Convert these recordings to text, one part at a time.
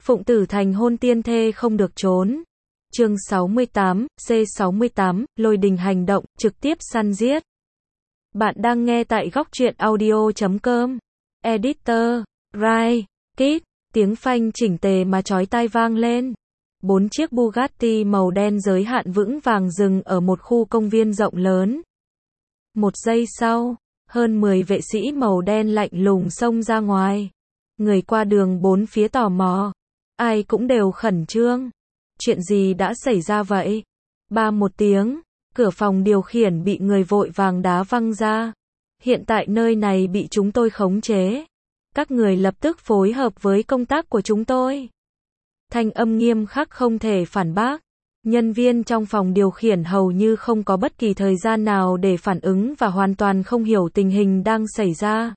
Phụng Tử thành hôn tiên thê không được trốn. Chương 68, C68, Lôi đình hành động, trực tiếp săn giết. Bạn đang nghe tại góc truyện audio.com. Editor, Rai, Kit, tiếng phanh chỉnh tề mà chói tai vang lên. 4 chiếc Bugatti màu đen giới hạn vững vàng dừng ở một khu công viên rộng lớn. Một giây sau, hơn 10 vệ sĩ màu đen lạnh lùng xông ra ngoài. Người qua đường bốn phía tò mò. Ai cũng đều khẩn trương. Chuyện gì đã xảy ra vậy? Một tiếng, cửa phòng điều khiển bị người vội vàng đá văng ra. Hiện tại nơi này bị chúng tôi khống chế. Các người lập tức phối hợp với công tác của chúng tôi. Thanh âm nghiêm khắc không thể phản bác. Nhân viên trong phòng điều khiển hầu như không có bất kỳ thời gian nào để phản ứng và hoàn toàn không hiểu tình hình đang xảy ra.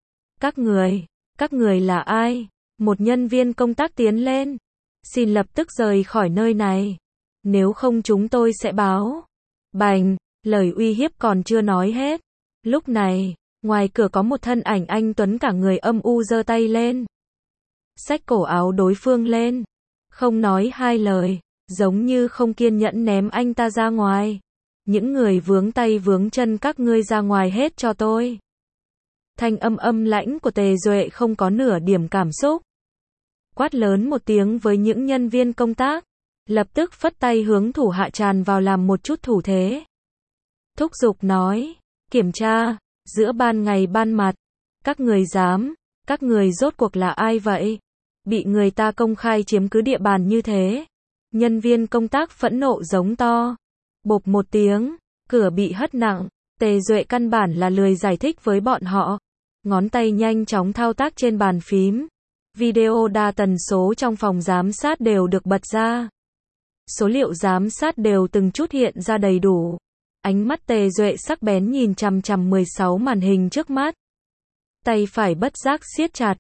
Các người là ai? Một nhân viên công tác tiến lên. Xin lập tức rời khỏi nơi này. Nếu không chúng tôi sẽ báo. Bành, lời uy hiếp còn chưa nói hết. Lúc này, ngoài cửa có một thân ảnh anh tuấn cả người âm u giơ tay lên. Xách cổ áo đối phương lên. Không nói hai lời, giống như không kiên nhẫn ném anh ta ra ngoài. Những người vướng tay vướng chân các ngươi ra ngoài hết cho tôi. Thanh âm lãnh của Tề Duệ không có nửa điểm cảm xúc. Quát lớn một tiếng với những nhân viên công tác, lập tức phất tay hướng thủ hạ tràn vào làm một chút thủ thế. Thúc giục nói, kiểm tra, giữa ban ngày ban mặt, các người rốt cuộc là ai vậy? Bị người ta công khai chiếm cứ địa bàn như thế. Nhân viên công tác phẫn nộ giống to. Bộp một tiếng, cửa bị hất nặng, Tề Duệ căn bản là lười giải thích với bọn họ. Ngón tay nhanh chóng thao tác trên bàn phím. Video đa tần số trong phòng giám sát đều được bật ra. Số liệu giám sát đều từng chút hiện ra đầy đủ. Ánh mắt Tề Duệ sắc bén nhìn chằm chằm 16 màn hình trước mắt. Tay phải bất giác siết chặt.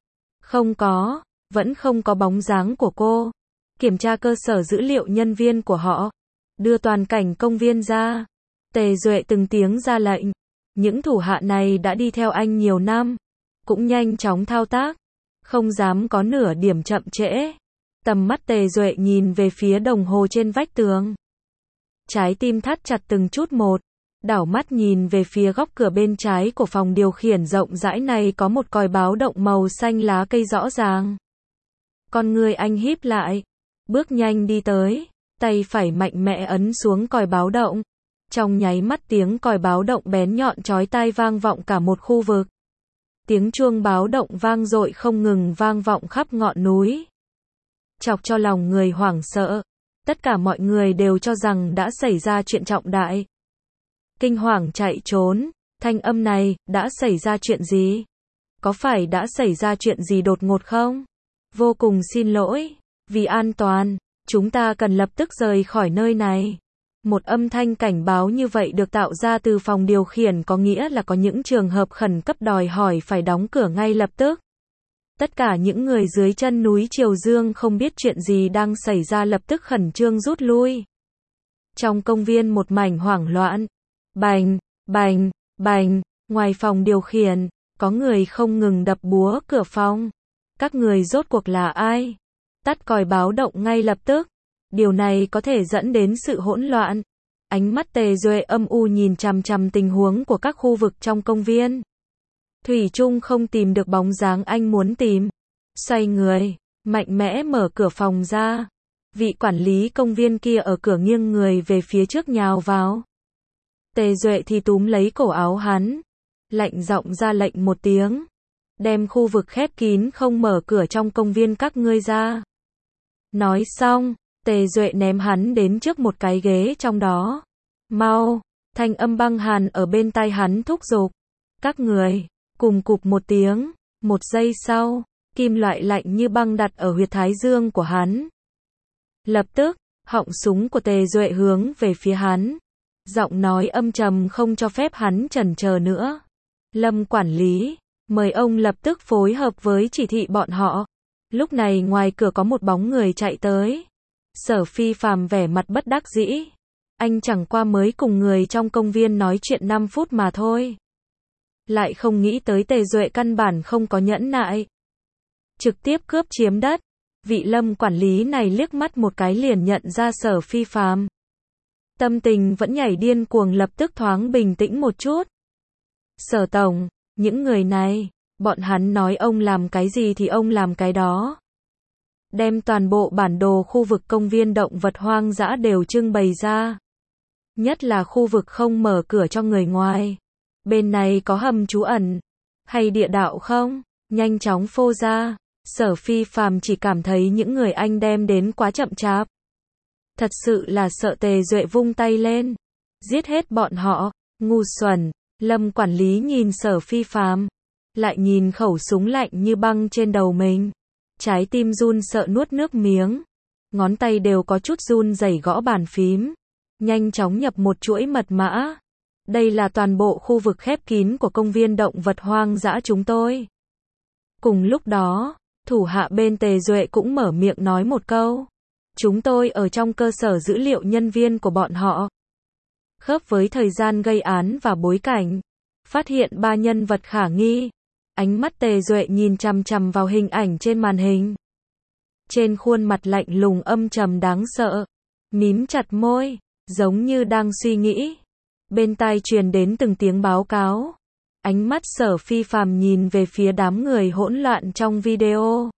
Vẫn không có bóng dáng của cô. Kiểm tra cơ sở dữ liệu nhân viên của họ. Đưa toàn cảnh công viên ra. Tề Duệ từng tiếng ra lệnh. Những thủ hạ này đã đi theo anh nhiều năm. Cũng nhanh chóng thao tác. Không dám có nửa điểm chậm trễ. Tầm mắt Tề Duệ nhìn về phía đồng hồ trên vách tường. Trái tim thắt chặt từng chút một. Đảo mắt nhìn về phía góc cửa bên trái của phòng điều khiển rộng rãi này có một còi báo động màu xanh lá cây rõ ràng. Con người anh híp lại. Bước nhanh đi tới. Tay phải mạnh mẽ ấn xuống còi báo động. Trong nháy mắt tiếng còi báo động bén nhọn chói tai vang vọng cả một khu vực. Tiếng chuông báo động vang dội không ngừng vang vọng khắp ngọn núi. Chọc cho lòng người hoảng sợ. Tất cả mọi người đều cho rằng đã xảy ra chuyện trọng đại. Kinh hoàng chạy trốn. Thanh âm này, đã xảy ra chuyện gì? Có phải đã xảy ra chuyện gì đột ngột không? Vô cùng xin lỗi. Vì an toàn, chúng ta cần lập tức rời khỏi nơi này. Một âm thanh cảnh báo như vậy được tạo ra từ phòng điều khiển có nghĩa là có những trường hợp khẩn cấp đòi hỏi phải đóng cửa ngay lập tức. Tất cả những người dưới chân núi Triều Dương không biết chuyện gì đang xảy ra lập tức khẩn trương rút lui. Trong công viên một mảnh hoảng loạn. Bành, bành, bành, ngoài phòng điều khiển, có người không ngừng đập búa cửa phòng. Các người rốt cuộc là ai? Tắt còi báo động ngay lập tức. Điều này có thể dẫn đến sự hỗn loạn. Ánh mắt Tề Duệ âm u nhìn chằm chằm tình huống của các khu vực trong công viên. Thủy chung không tìm được bóng dáng anh muốn tìm. Xoay người, mạnh mẽ mở cửa phòng ra. Vị quản lý công viên kia ở cửa nghiêng người về phía trước nhào vào. Tề Duệ thì túm lấy cổ áo hắn. Lạnh giọng ra lệnh một tiếng. Đem khu vực khép kín không mở cửa trong công viên các ngươi ra. Nói xong, Tề Duệ ném hắn đến trước một cái ghế trong đó. Mau, thanh âm băng hàn ở bên tai hắn thúc giục. Các người, cùng cụp một tiếng, một giây sau, kim loại lạnh như băng đặt ở huyệt thái dương của hắn. Lập tức, họng súng của Tề Duệ hướng về phía hắn. Giọng nói âm trầm không cho phép hắn chần chờ nữa. Lâm quản lý, mời ông lập tức phối hợp với chỉ thị bọn họ. Lúc này ngoài cửa có một bóng người chạy tới. Sở Phi Phàm vẻ mặt bất đắc dĩ. Anh chẳng qua mới cùng người trong công viên nói chuyện 5 phút mà thôi. Lại không nghĩ tới Tề Duệ căn bản không có nhẫn nại. Trực tiếp cướp chiếm đất. vị Lâm quản lý này liếc mắt một cái liền nhận ra Sở Phi Phàm. Tâm tình vẫn nhảy điên cuồng lập tức thoáng bình tĩnh một chút. Sở tổng, những người này, bọn hắn nói ông làm cái gì thì ông làm cái đó. Đem toàn bộ bản đồ khu vực công viên động vật hoang dã đều trưng bày ra. Nhất là khu vực không mở cửa cho người ngoài. Bên này có hầm trú ẩn, hay địa đạo không? Nhanh chóng phô ra. Sở Phi Phàm chỉ cảm thấy những người anh đem đến quá chậm chạp. Thật sự là sợ Tề Duệ vung tay lên. Giết hết bọn họ, ngu xuẩn. Lâm quản lý nhìn Sở Phi Phàm, lại nhìn khẩu súng lạnh như băng trên đầu mình. Trái tim run sợ nuốt nước miếng. Ngón tay đều có chút run rẩy gõ bàn phím. Nhanh chóng nhập một chuỗi mật mã. Đây là toàn bộ khu vực khép kín của công viên động vật hoang dã chúng tôi. Cùng lúc đó, thủ hạ bên Tề Duệ cũng mở miệng nói một câu. Chúng tôi ở trong cơ sở dữ liệu nhân viên của bọn họ. Khớp với thời gian gây án và bối cảnh. Phát hiện 3 nhân vật khả nghi. Ánh mắt Tề Duệ nhìn chằm chằm vào hình ảnh trên màn hình. Trên khuôn mặt lạnh lùng âm trầm đáng sợ. Mím chặt môi, giống như đang suy nghĩ. Bên tai truyền đến từng tiếng báo cáo. Ánh mắt Sở Phi Phàm nhìn về phía đám người hỗn loạn trong video.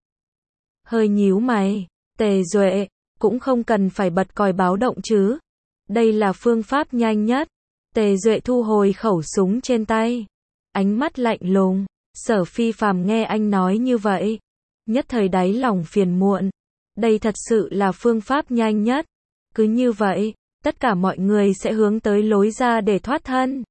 Hơi nhíu mày, Tề Duệ, cũng không cần phải bật còi báo động chứ. Đây là phương pháp nhanh nhất. Tề Duệ thu hồi khẩu súng trên tay. Ánh mắt lạnh lùng. Sở Phi Phàm nghe anh nói như vậy. Nhất thời đáy lòng phiền muộn. Đây thật sự là phương pháp nhanh nhất. Cứ như vậy, tất cả mọi người sẽ hướng tới lối ra để thoát thân.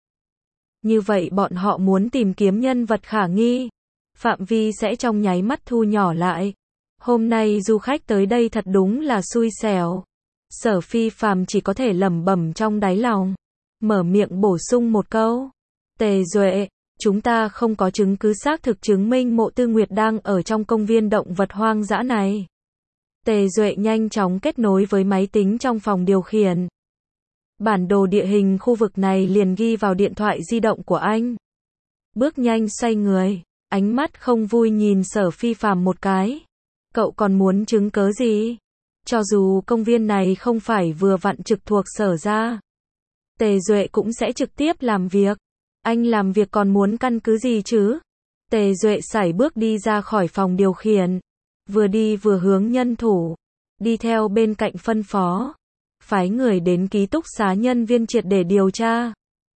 Như vậy bọn họ muốn tìm kiếm nhân vật khả nghi. Phạm vi sẽ trong nháy mắt thu nhỏ lại. Hôm nay du khách tới đây thật đúng là xui xẻo. Sở Phi Phàm chỉ có thể lẩm bẩm trong đáy lòng. Mở miệng bổ sung một câu. Tề Duệ, chúng ta không có chứng cứ xác thực chứng minh Mộ Tư Nguyệt đang ở trong công viên động vật hoang dã này. Tề Duệ nhanh chóng kết nối với máy tính trong phòng điều khiển. Bản đồ địa hình khu vực này liền ghi vào điện thoại di động của anh. Bước nhanh xoay người, ánh mắt không vui nhìn Sở Phi Phàm một cái. Cậu còn muốn chứng cớ gì? Cho dù công viên này không phải vừa vặn trực thuộc Sở ra, Tề Duệ cũng sẽ trực tiếp làm việc. Anh làm việc còn muốn căn cứ gì chứ? Tề Duệ sải bước đi ra khỏi phòng điều khiển. Vừa đi vừa hướng nhân thủ. Đi theo bên cạnh phân phó. Phái người đến ký túc xá nhân viên triệt để điều tra.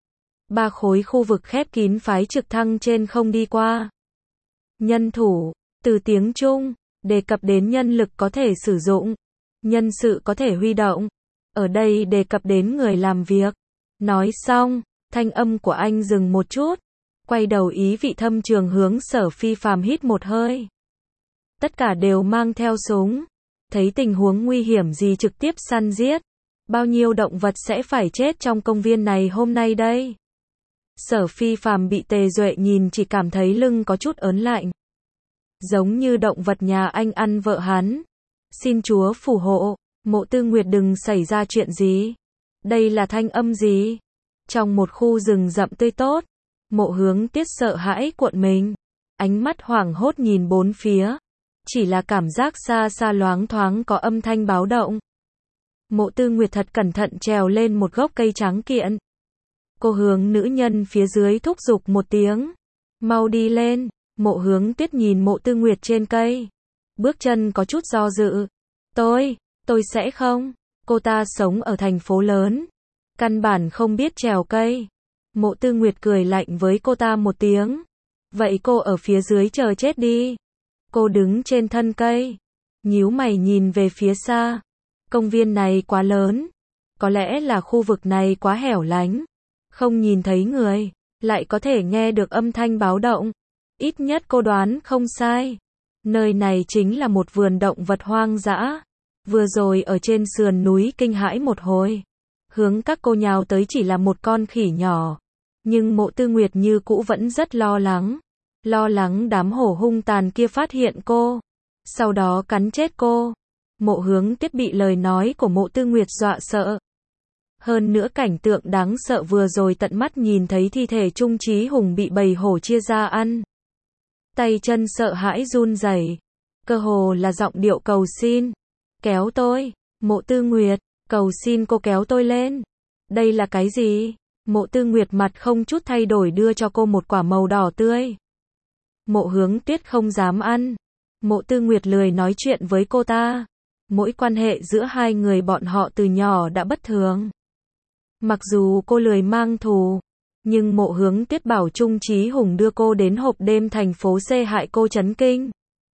3 khối khu vực khép kín phái trực thăng trên không đi qua. Nhân thủ, từ tiếng Trung, đề cập đến nhân lực có thể sử dụng. Nhân sự có thể huy động. Ở đây đề cập đến người làm việc. Nói xong, thanh âm của anh dừng một chút. Quay đầu ý vị thâm trường hướng Sở Phi Phàm hít một hơi. Tất cả đều mang theo súng. Thấy tình huống nguy hiểm gì trực tiếp săn giết. Bao nhiêu động vật sẽ phải chết trong công viên này hôm nay đây? Sở Phi Phàm bị Tề Duệ nhìn chỉ cảm thấy lưng có chút ớn lạnh. Giống như động vật nhà anh ăn vợ hắn. Xin Chúa phù hộ, Mộ Tư Nguyệt đừng xảy ra chuyện gì. Đây là thanh âm gì? Trong một khu rừng rậm tươi tốt, Mộ Hướng Tiết sợ hãi cuộn mình. Ánh mắt hoảng hốt nhìn bốn phía. Chỉ là cảm giác xa xa loáng thoáng có âm thanh báo động. Mộ Tư Nguyệt thật cẩn thận trèo lên một gốc cây tráng kiện. Cô hướng nữ nhân phía dưới thúc giục một tiếng. Mau đi lên. Mộ Hướng Tiết nhìn Mộ Tư Nguyệt trên cây. Bước chân có chút do dự. Tôi sẽ không. Cô ta sống ở thành phố lớn. Căn bản không biết trèo cây. Mộ Tư Nguyệt cười lạnh với cô ta một tiếng. Vậy cô ở phía dưới chờ chết đi. Cô đứng trên thân cây. Nhíu mày nhìn về phía xa. Công viên này quá lớn. Có lẽ là khu vực này quá hẻo lánh. Không nhìn thấy người. Lại có thể nghe được âm thanh báo động. Ít nhất cô đoán không sai. Nơi này chính là một vườn động vật hoang dã. Vừa rồi ở trên sườn núi kinh hãi một hồi. Hướng các cô nhào tới chỉ là một con khỉ nhỏ. Nhưng Mộ Tư Nguyệt như cũ vẫn rất lo lắng. Lo lắng đám hổ hung tàn kia phát hiện cô. Sau đó cắn chết cô. Mộ Hướng Tiết bị lời nói của Mộ Tư Nguyệt dọa sợ. Hơn nữa cảnh tượng đáng sợ vừa rồi tận mắt nhìn thấy thi thể Trung Chí Hùng bị bầy hổ chia ra ăn. Tay chân sợ hãi run rẩy. cơ hồ là giọng điệu cầu xin. Kéo tôi, Mộ Tư Nguyệt, cầu xin cô kéo tôi lên. Đây là cái gì? Mộ Tư Nguyệt mặt không chút thay đổi đưa cho cô một quả màu đỏ tươi. Mộ Hướng Tuyết không dám ăn. Mộ Tư Nguyệt lười nói chuyện với cô ta. Mỗi quan hệ giữa hai người bọn họ từ nhỏ đã bất thường. Mặc dù cô lười mang thù, nhưng Mộ Hướng Tuyết bảo Trung Chí Hùng đưa cô đến hộp đêm thành phố C hại cô chấn kinh.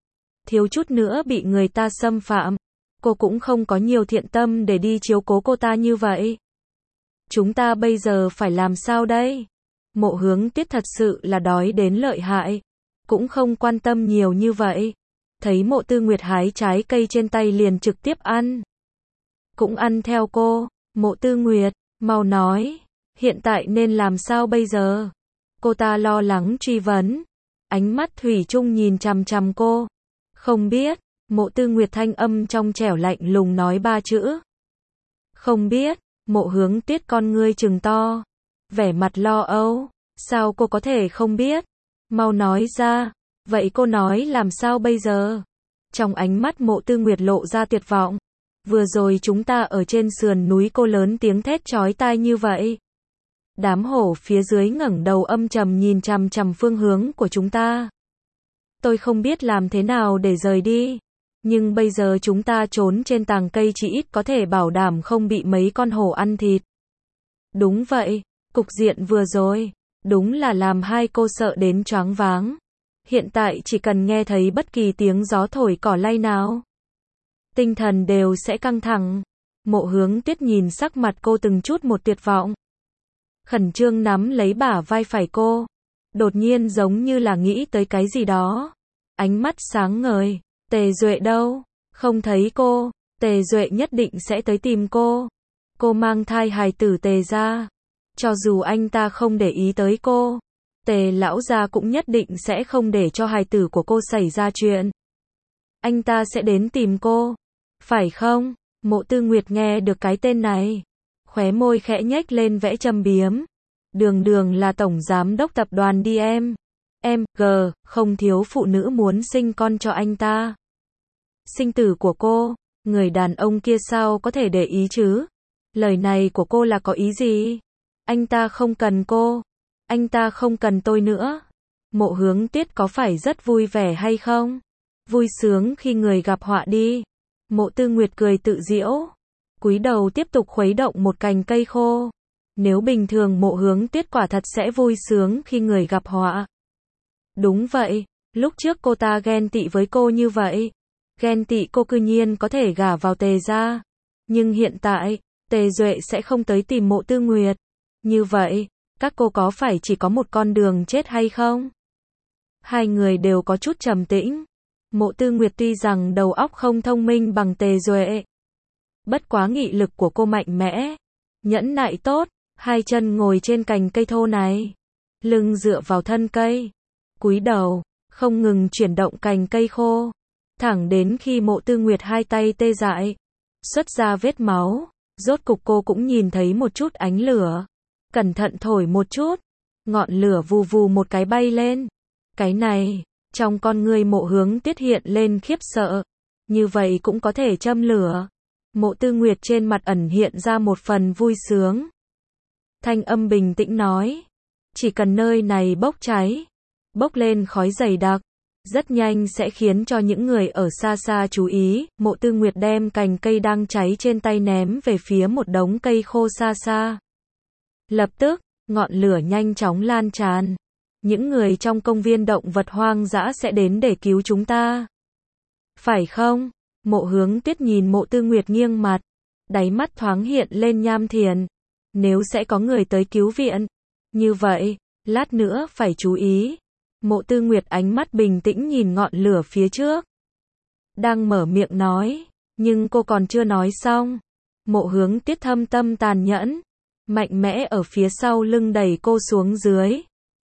Thiếu chút nữa bị người ta xâm phạm. Cô cũng không có nhiều thiện tâm để đi chiếu cố cô ta như vậy. Chúng ta bây giờ phải làm sao đây? Mộ Hướng Tuyết thật sự là đói đến lợi hại. Cũng không quan tâm nhiều như vậy. Thấy Mộ Tư Nguyệt hái trái cây trên tay liền trực tiếp ăn. Cũng ăn theo cô. Mộ Tư Nguyệt, mau nói. Hiện tại nên làm sao bây giờ? Cô ta lo lắng truy vấn. Ánh mắt thủy chung nhìn chằm chằm cô. Không biết. Mộ Tư Nguyệt thanh âm trong trẻo lạnh lùng nói 3 chữ. Không biết. Mộ Hướng Tuyết con ngươi trừng to. Vẻ mặt lo âu. Sao cô có thể không biết? Mau nói ra. Vậy cô nói làm sao bây giờ? Trong ánh mắt Mộ Tư Nguyệt lộ ra tuyệt vọng. Vừa rồi chúng ta ở trên sườn núi, cô lớn tiếng thét chói tai như vậy. Đám hổ phía dưới ngẩng đầu âm trầm nhìn chằm chằm phương hướng của chúng ta. Tôi không biết làm thế nào để rời đi. Nhưng bây giờ chúng ta trốn trên tàng cây chỉ ít có thể bảo đảm không bị mấy con hổ ăn thịt. Đúng vậy, cục diện vừa rồi, đúng là làm hai cô sợ đến choáng váng. Hiện tại chỉ cần nghe thấy bất kỳ tiếng gió thổi cỏ lay nào, tinh thần đều sẽ căng thẳng. Mộ Hướng Tuyết nhìn sắc mặt cô từng chút một tuyệt vọng. Khẩn trương nắm lấy bả vai phải cô. Đột nhiên giống như là nghĩ tới cái gì đó. Ánh mắt sáng ngời. Tề Duệ đâu? Không thấy cô. Tề Duệ nhất định sẽ tới tìm cô. Cô mang thai hài tử Tề gia. Cho dù anh ta không để ý tới cô, Tề lão gia cũng nhất định sẽ không để cho hài tử của cô xảy ra chuyện. Anh ta sẽ đến tìm cô. Phải không? Mộ Tư Nguyệt nghe được cái tên này. Khóe môi khẽ nhếch lên vẽ châm biếm. Đường Đường là tổng giám đốc tập đoàn DMG, không thiếu phụ nữ muốn sinh con cho anh ta. Sinh tử của cô, người đàn ông kia sao có thể để ý chứ? Lời này của cô là có ý gì? Anh ta không cần cô. Anh ta không cần tôi nữa. Mộ Hướng Tuyết có phải rất vui vẻ hay không? Vui sướng khi người gặp họa đi. Mộ Tư Nguyệt cười tự giễu. Cúi đầu tiếp tục khuấy động một cành cây khô. Nếu bình thường Mộ Hướng Tuyết quả thật sẽ vui sướng khi người gặp họa. Đúng vậy, lúc trước cô ta ghen tị với cô như vậy. Ghen tị cô cư nhiên có thể gả vào Tề gia. Nhưng hiện tại, Tề Duệ sẽ không tới tìm Mộ Tư Nguyệt. Như vậy, các cô có phải chỉ có một con đường chết hay không? Hai người đều có chút trầm tĩnh. Mộ Tư Nguyệt tuy rằng đầu óc không thông minh bằng Tề Duệ. Bất quá nghị lực của cô mạnh mẽ. Nhẫn nại tốt. Hai chân ngồi trên cành cây thô này. Lưng dựa vào thân cây. Cúi đầu, không ngừng chuyển động cành cây khô. Thẳng đến khi Mộ Tư Nguyệt hai tay tê dại. Xuất ra vết máu. Rốt cục cô cũng nhìn thấy một chút ánh lửa. Cẩn thận thổi một chút. Ngọn lửa vù vù một cái bay lên. Cái này, trong con người Mộ Hướng Tuyết hiện lên khiếp sợ. Như vậy cũng có thể châm lửa. Mộ Tư Nguyệt trên mặt ẩn hiện ra một phần vui sướng. Thanh âm bình tĩnh nói. Chỉ cần nơi này bốc cháy. Bốc lên khói dày đặc. Rất nhanh sẽ khiến cho những người ở xa xa chú ý. Mộ Tư Nguyệt đem cành cây đang cháy trên tay ném về phía một đống cây khô xa xa. Lập tức, ngọn lửa nhanh chóng lan tràn. Những người trong công viên động vật hoang dã sẽ đến để cứu chúng ta. Phải không? Mộ Hướng Tuyết nhìn Mộ Tư Nguyệt nghiêng mặt. Đáy mắt thoáng hiện lên nham thiền. Nếu sẽ có người tới cứu viện. Như vậy, lát nữa phải chú ý. Mộ Tư Nguyệt ánh mắt bình tĩnh nhìn ngọn lửa phía trước. Đang mở miệng nói. Nhưng cô còn chưa nói xong. Mộ Hướng Tuyết thâm tâm tàn nhẫn. Mạnh mẽ ở phía sau lưng đẩy cô xuống dưới.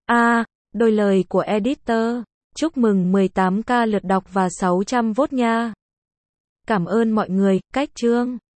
Đôi lời của editor. Chúc mừng 18k lượt đọc và 600 vote nha. Cảm ơn mọi người, cách chương.